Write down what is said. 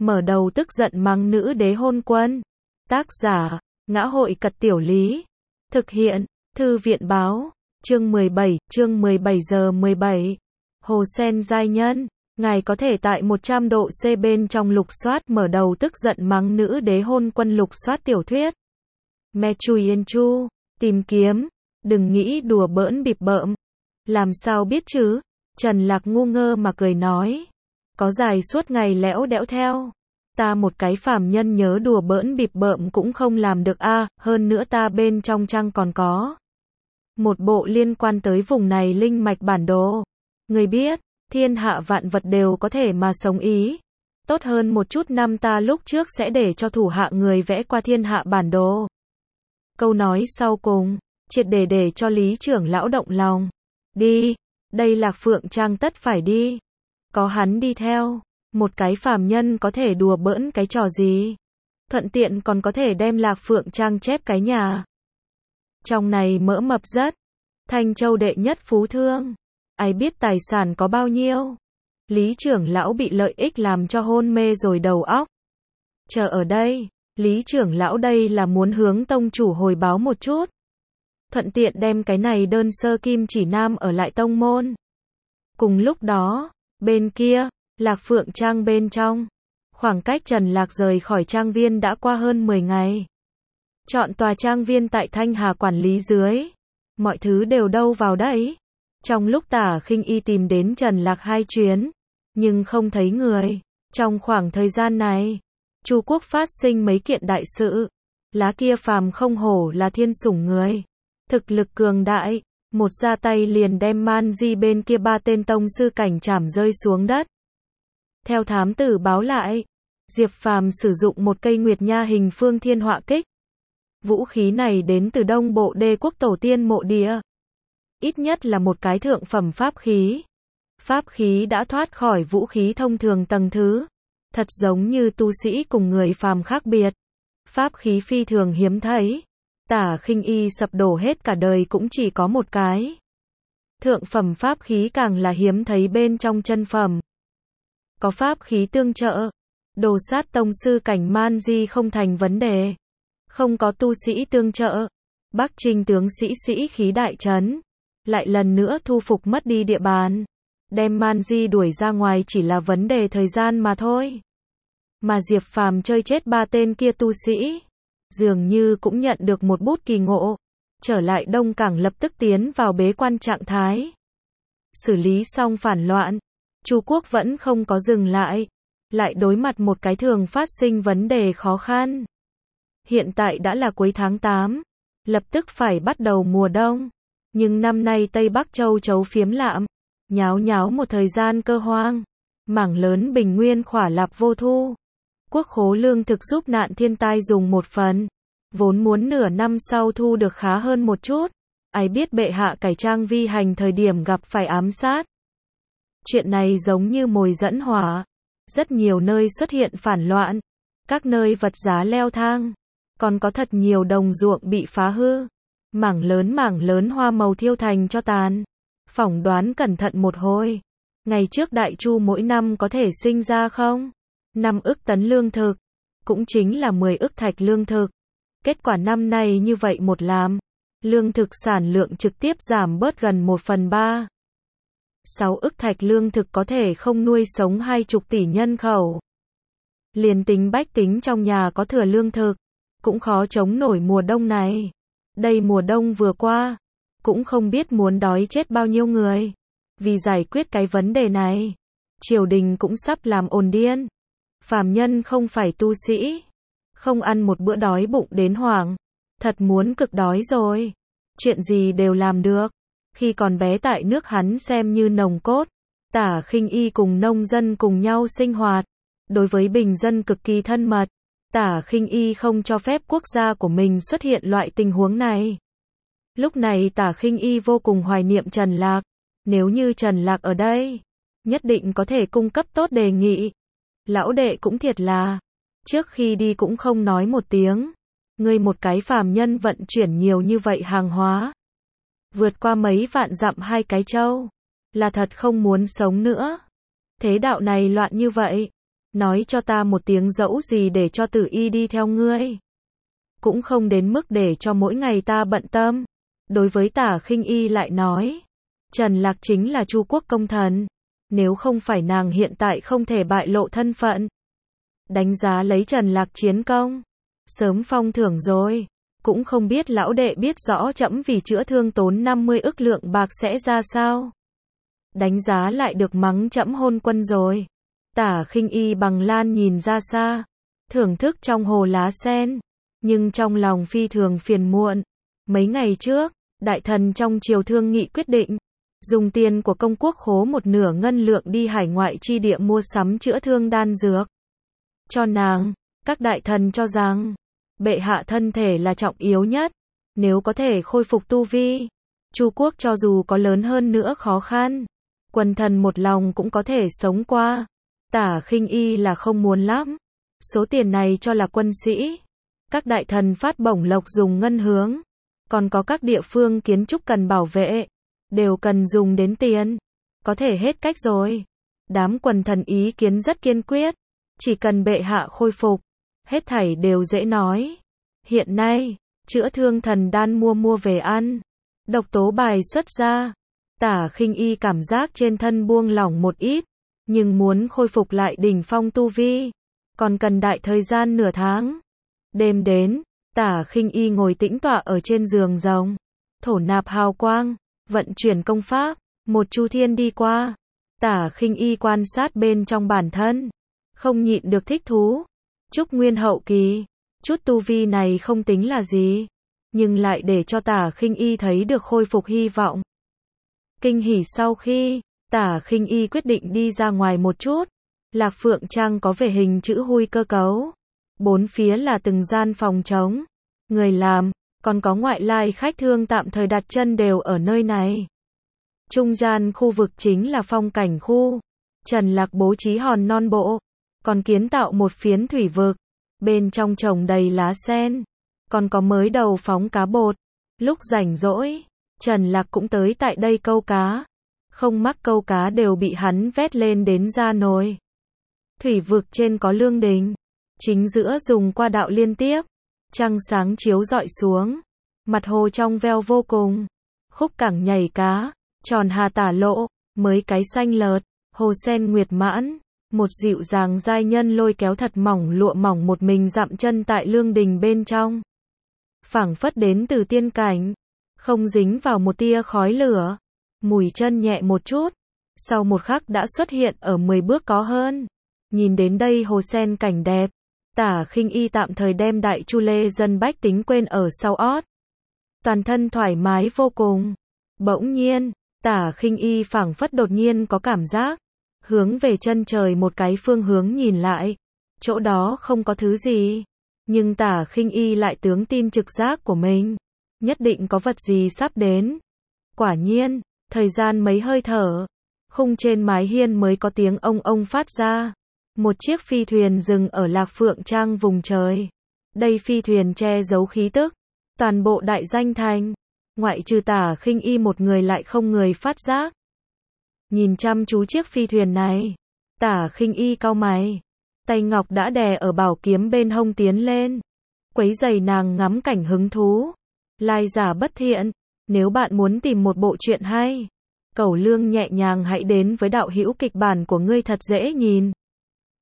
mở đầu tức giận mắng nữ đế hôn quân. Tác giả, Ngã hội Cật Tiểu Lý. Thực hiện, Thư viện Báo. Chương 17 giờ 17. Hồ Sen giai nhân, ngài có thể tại 100 độ C bên trong lục soát mở đầu tức giận mắng nữ đế hôn quân lục soát tiểu thuyết. Me Chui Yên Chu, tìm kiếm, đừng nghĩ đùa bỡn bịp bợm. Làm sao biết chứ? Trần Lạc ngu ngơ mà cười nói. Có dài suốt ngày lẽo đẽo theo. Ta một cái phàm nhân nhớ đùa bỡn bịp bợm cũng không làm được a, hơn nữa ta bên trong trang còn có một bộ liên quan tới vùng này linh mạch bản đồ. Người biết, thiên hạ vạn vật đều có thể mà sống ý. Tốt hơn một chút năm ta lúc trước sẽ để cho thủ hạ người vẽ qua thiên hạ bản đồ. Câu nói sau cùng, triệt để cho Lý trưởng lão động lòng. Đi, đây Lạc Phượng Trang tất phải đi. Có hắn đi theo, một cái phàm nhân có thể đùa bỡn cái trò gì. Thuận tiện còn có thể đem Lạc Phượng Trang chép cái nhà. Trong này mỡ mập rất. Thanh Châu đệ nhất phú thương. Ai biết tài sản có bao nhiêu. Lý trưởng lão bị lợi ích làm cho hôn mê rồi đầu óc. Chờ ở đây, Lý trưởng lão đây là muốn hướng tông chủ hồi báo một chút. Thuận tiện đem cái này đơn sơ kim chỉ nam ở lại tông môn. Cùng lúc đó, bên kia, Lạc Phượng Trang bên trong. Khoảng cách Trần Lạc rời khỏi trang viên đã qua hơn 10 ngày. Chọn tòa trang viên tại Thanh Hà quản lý dưới. Mọi thứ đều đâu vào đấy. Trong lúc Tả Khinh Y tìm đến Trần Lạc 2 chuyến, nhưng không thấy người. Trong khoảng thời gian này, Chu quốc phát sinh mấy kiện đại sự. Lá kia phàm không hổ là thiên sủng người. Thực lực cường đại, một ra tay liền đem Man Di bên kia 3 tên tông sư cảnh trảm rơi xuống đất. Theo thám tử báo lại, Diệp Phàm sử dụng một cây Nguyệt Nha hình phương thiên họa kích. Vũ khí này đến từ Đông Bộ Đê quốc tổ tiên mộ địa. Ít nhất là một cái thượng phẩm pháp khí. Pháp khí đã thoát khỏi vũ khí thông thường tầng thứ. Thật giống như tu sĩ cùng người phàm khác biệt. Pháp khí phi thường hiếm thấy. Tả Khinh Y sập đổ hết cả đời cũng chỉ có một cái. Thượng phẩm pháp khí càng là hiếm thấy bên trong chân phẩm. Có pháp khí tương trợ, đồ sát tông sư cảnh Man Di không thành vấn đề. Không có tu sĩ tương trợ, Bắc Trinh tướng sĩ khí đại trấn, lại lần nữa thu phục mất đi địa bàn. Đem Man Di đuổi ra ngoài chỉ là vấn đề thời gian mà thôi. Mà Diệp Phàm chơi chết 3 tên kia tu sĩ, dường như cũng nhận được một bút kỳ ngộ. Trở lại Đông Cảng lập tức tiến vào bế quan trạng thái. Xử lý xong phản loạn, Chu quốc vẫn không có dừng lại. Lại đối mặt một cái thường phát sinh vấn đề khó khăn. Hiện tại đã là cuối tháng 8. Lập tức phải bắt đầu mùa đông. Nhưng năm nay Tây Bắc Châu chấu phiếm lạm. Nháo một thời gian cơ hoang. Mảng lớn bình nguyên khỏa lạp vô thu. Quốc khố lương thực giúp nạn thiên tai dùng một phần. Vốn muốn nửa năm sau thu được khá hơn một chút. Ai biết bệ hạ cải trang vi hành thời điểm gặp phải ám sát. Chuyện này giống như mồi dẫn hỏa. Rất nhiều nơi xuất hiện phản loạn. Các nơi vật giá leo thang. Còn có thật nhiều đồng ruộng bị phá hư. Mảng lớn hoa màu thiêu thành cho tàn. Phỏng đoán cẩn thận một hồi. Ngày trước Đại Chu mỗi năm có thể sinh ra không? 5 ức tấn lương thực. Cũng chính là 10 ức thạch lương thực. Kết quả năm nay như vậy một làm. Lương thực sản lượng trực tiếp giảm bớt gần 1/3. 6 ức thạch lương thực có thể không nuôi sống 20 tỷ nhân khẩu. Liền tính bách tính trong nhà có thừa lương thực, cũng khó chống nổi mùa đông này. Đây mùa đông vừa qua, cũng không biết muốn đói chết bao nhiêu người. Vì giải quyết cái vấn đề này, triều đình cũng sắp làm ồn điên. Phàm nhân không phải tu sĩ, không ăn một bữa đói bụng đến hoảng. Thật muốn cực đói rồi. Chuyện gì đều làm được. Khi còn bé tại nước hắn xem như nòng cốt. Tả Khinh Y cùng nông dân cùng nhau sinh hoạt. Đối với bình dân cực kỳ thân mật. Tả Khinh Y không cho phép quốc gia của mình xuất hiện loại tình huống này. Lúc này Tả Khinh Y vô cùng hoài niệm Trần Lạc. Nếu như Trần Lạc ở đây, nhất định có thể cung cấp tốt đề nghị. Lão đệ cũng thiệt là, trước khi đi cũng không nói một tiếng. Ngươi một cái phàm nhân vận chuyển nhiều như vậy hàng hóa. Vượt qua mấy vạn dặm 2 cái châu. Là thật không muốn sống nữa. Thế đạo này loạn như vậy. nói cho ta một tiếng dẫu gì để cho Tử Y đi theo ngươi. Cũng không đến mức để cho mỗi ngày ta bận tâm. Đối với Tả Khinh Y lại nói, Trần Lạc chính là Chu quốc công thần, nếu không phải nàng hiện tại không thể bại lộ thân phận. Đánh giá lấy Trần Lạc chiến công, sớm phong thưởng rồi, cũng không biết lão đệ biết rõ trẫm vì chữa thương tốn 50 ức lượng bạc sẽ ra sao. Đánh giá lại được mắng trẫm hôn quân rồi. Tả Khinh Y bằng lan nhìn ra xa, thưởng thức trong hồ lá sen, nhưng trong lòng phi thường phiền muộn. Mấy ngày trước, đại thần trong triều thương nghị quyết định, dùng tiền của công quốc khố một nửa ngân lượng đi hải ngoại chi địa mua sắm chữa thương đan dược cho nàng. Các đại thần cho rằng, bệ hạ thân thể là trọng yếu nhất, nếu có thể khôi phục tu vi, Chu quốc cho dù có lớn hơn nữa khó khăn, quần thần một lòng cũng có thể sống qua. Tả Khinh Y là không muốn lắm, số tiền này cho là quân sĩ, các đại thần phát bổng lộc dùng ngân hướng, còn có các địa phương kiến trúc cần bảo vệ, đều cần dùng đến tiền, có thể hết cách rồi. Đám quần thần ý kiến rất kiên quyết, chỉ cần bệ hạ khôi phục, hết thảy đều dễ nói. Hiện nay, chữa thương thần đan mua về ăn, độc tố bài xuất ra, Tả Khinh Y cảm giác trên thân buông lỏng một ít, nhưng muốn khôi phục lại đỉnh phong tu vi, còn cần đại thời gian nửa tháng. Đêm đến, Tả Khinh Y ngồi tĩnh tọa ở trên giường rồng, thổ nạp hào quang, vận chuyển công pháp, một chu thiên đi qua. Tả Khinh Y quan sát bên trong bản thân, không nhịn được thích thú. Trúc Nguyên hậu kỳ, chút tu vi này không tính là gì, nhưng lại để cho Tả Khinh Y thấy được khôi phục hy vọng. Kinh hỉ sau khi Tả Khinh Y quyết định đi ra ngoài một chút, Lạc Phượng Trang có vẻ hình chữ huy cơ cấu, bốn phía là từng gian phòng trống, người làm, còn có ngoại lai khách thương tạm thời đặt chân đều ở nơi này. Trung gian khu vực chính là phong cảnh khu, Trần Lạc bố trí hòn non bộ, còn kiến tạo một phiến thủy vực, bên trong trồng đầy lá sen, còn có mới đầu phóng cá bột. Lúc rảnh rỗi, Trần Lạc cũng tới tại đây câu cá, không mắc câu cá đều bị hắn vét lên đến ra nồi. Thủy vực trên có lương đình, chính giữa dùng qua đạo liên tiếp, trăng sáng chiếu rọi xuống, mặt hồ trong veo vô cùng, khúc cảng nhảy cá, tròn hà tả lộ, mới cái xanh lợt, hồ sen nguyệt mãn, một dịu dàng giai nhân lôi kéo thật mỏng lụa mỏng một mình dặm chân tại lương đình bên trong. Phảng phất đến từ tiên cảnh, không dính vào một tia khói lửa, mùi chân nhẹ một chút, sau một khắc đã xuất hiện ở 10 bước có hơn. Nhìn đến đây hồ sen cảnh đẹp, Tả Khinh Y tạm thời đem đại chu lê dân bách tính quên ở sau ót. Toàn thân thoải mái vô cùng. Bỗng nhiên, Tả Khinh Y phảng phất đột nhiên có cảm giác, hướng về chân trời một cái phương hướng nhìn lại, chỗ đó không có thứ gì, nhưng Tả Khinh Y lại tướng tin trực giác của mình, nhất định có vật gì sắp đến. Quả nhiên, thời gian mấy hơi thở, khung trên mái hiên mới có tiếng ông ông phát ra. Một chiếc phi thuyền dừng ở Lạc Phượng Trang vùng trời. Đây phi thuyền che giấu khí tức, toàn bộ đại danh thành, ngoại trừ Tả Khinh Y một người lại không người phát giác. Nhìn chăm chú chiếc phi thuyền này, Tả Khinh Y cau mày, tay ngọc đã đè ở bảo kiếm bên hông tiến lên, quấy giày nàng ngắm cảnh hứng thú. Lai giả bất thiện, nếu bạn muốn tìm một bộ truyện hay, cẩu lương nhẹ nhàng hãy đến với đạo hữu kịch bản của ngươi thật dễ nhìn.